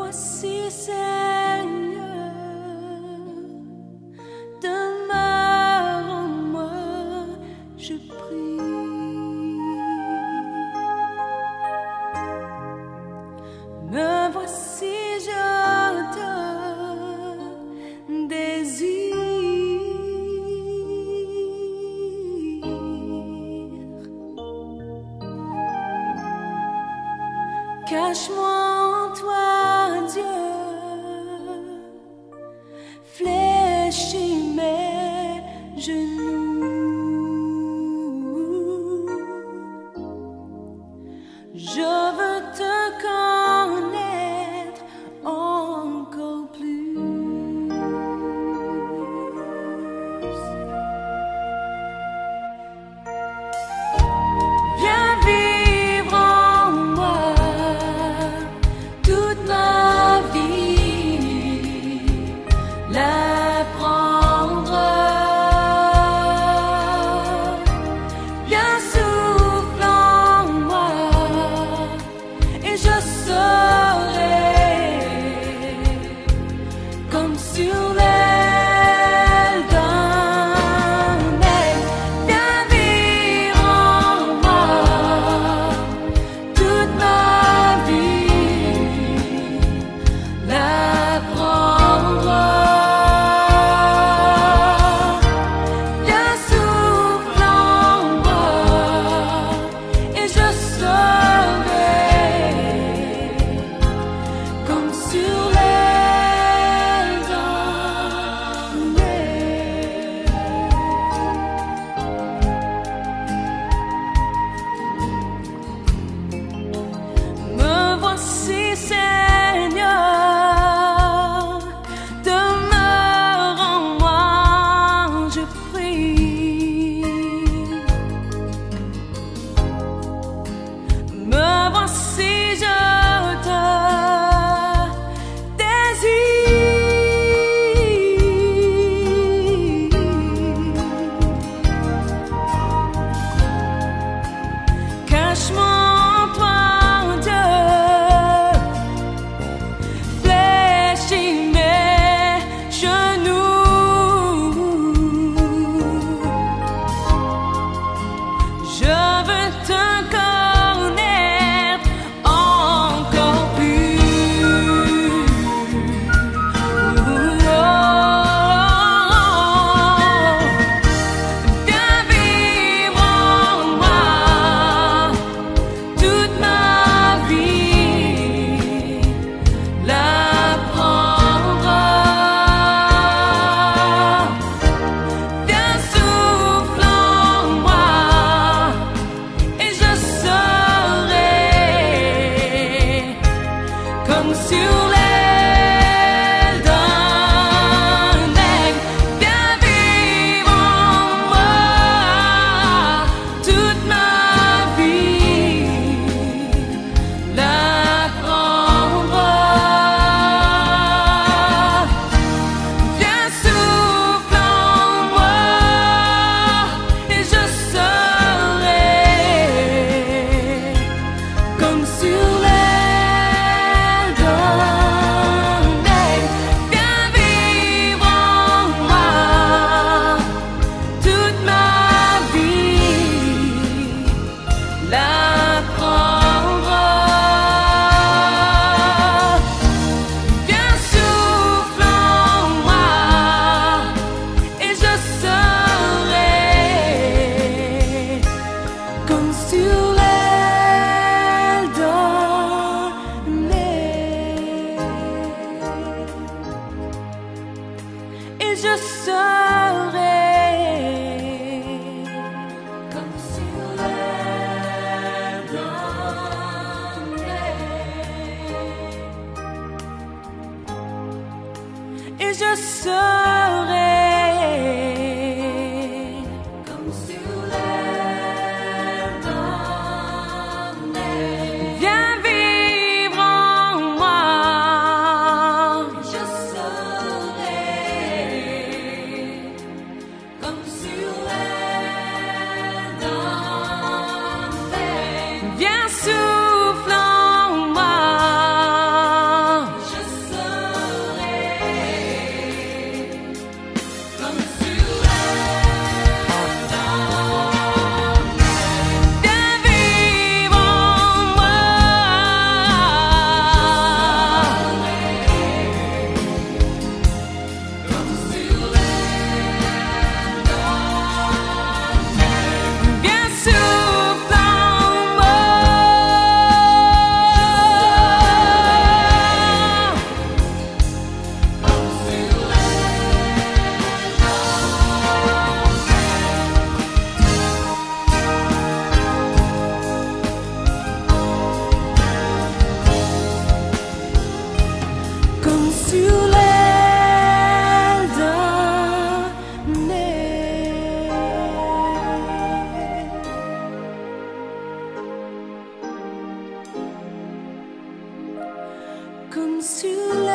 voici, Seigneur, demeure en moi, je prie. Me voici, je te désire. Cache-moi en toi, Dieu, fléchis mes genoux. Je veux te connaître encore plus. Viens vivre en moi toute ma vie, la prendre. Viens souffle en moi et je serai comme sur l'aile d'un aigle. Viens vivre en moi toute ma vie, la prendre. Viens souffle en moi et je serai comme sur l'aile d'un aigle. Me voici, Seigneur, demeure en moi, je prie. Me voici, je te désire. Cache-moi en toi, Dieu, fléchis mes genoux. Je veux te connaître encore plus. Viens vivre en moi toute ma vie, la prendre. Viens souffle en moi et je serai comme sur l'aile d'un aigle. Viens vivre en moi toute ma vie, la prendre. Viens souffle en moi et je serai comme sur l'aile d'un aigle. Viens vivre en moi toute ma vie, la prendre. Viens souffle en moi et je serai comme sur l'aile d'un aigle. Et je serai comme sur l'aile d'un aigle. Et je serai comme sur l'aile d'un aigle. Viens vivre en moi, je serai comme sur l'aile d'un aigle. Viens souffle en moi, je comes to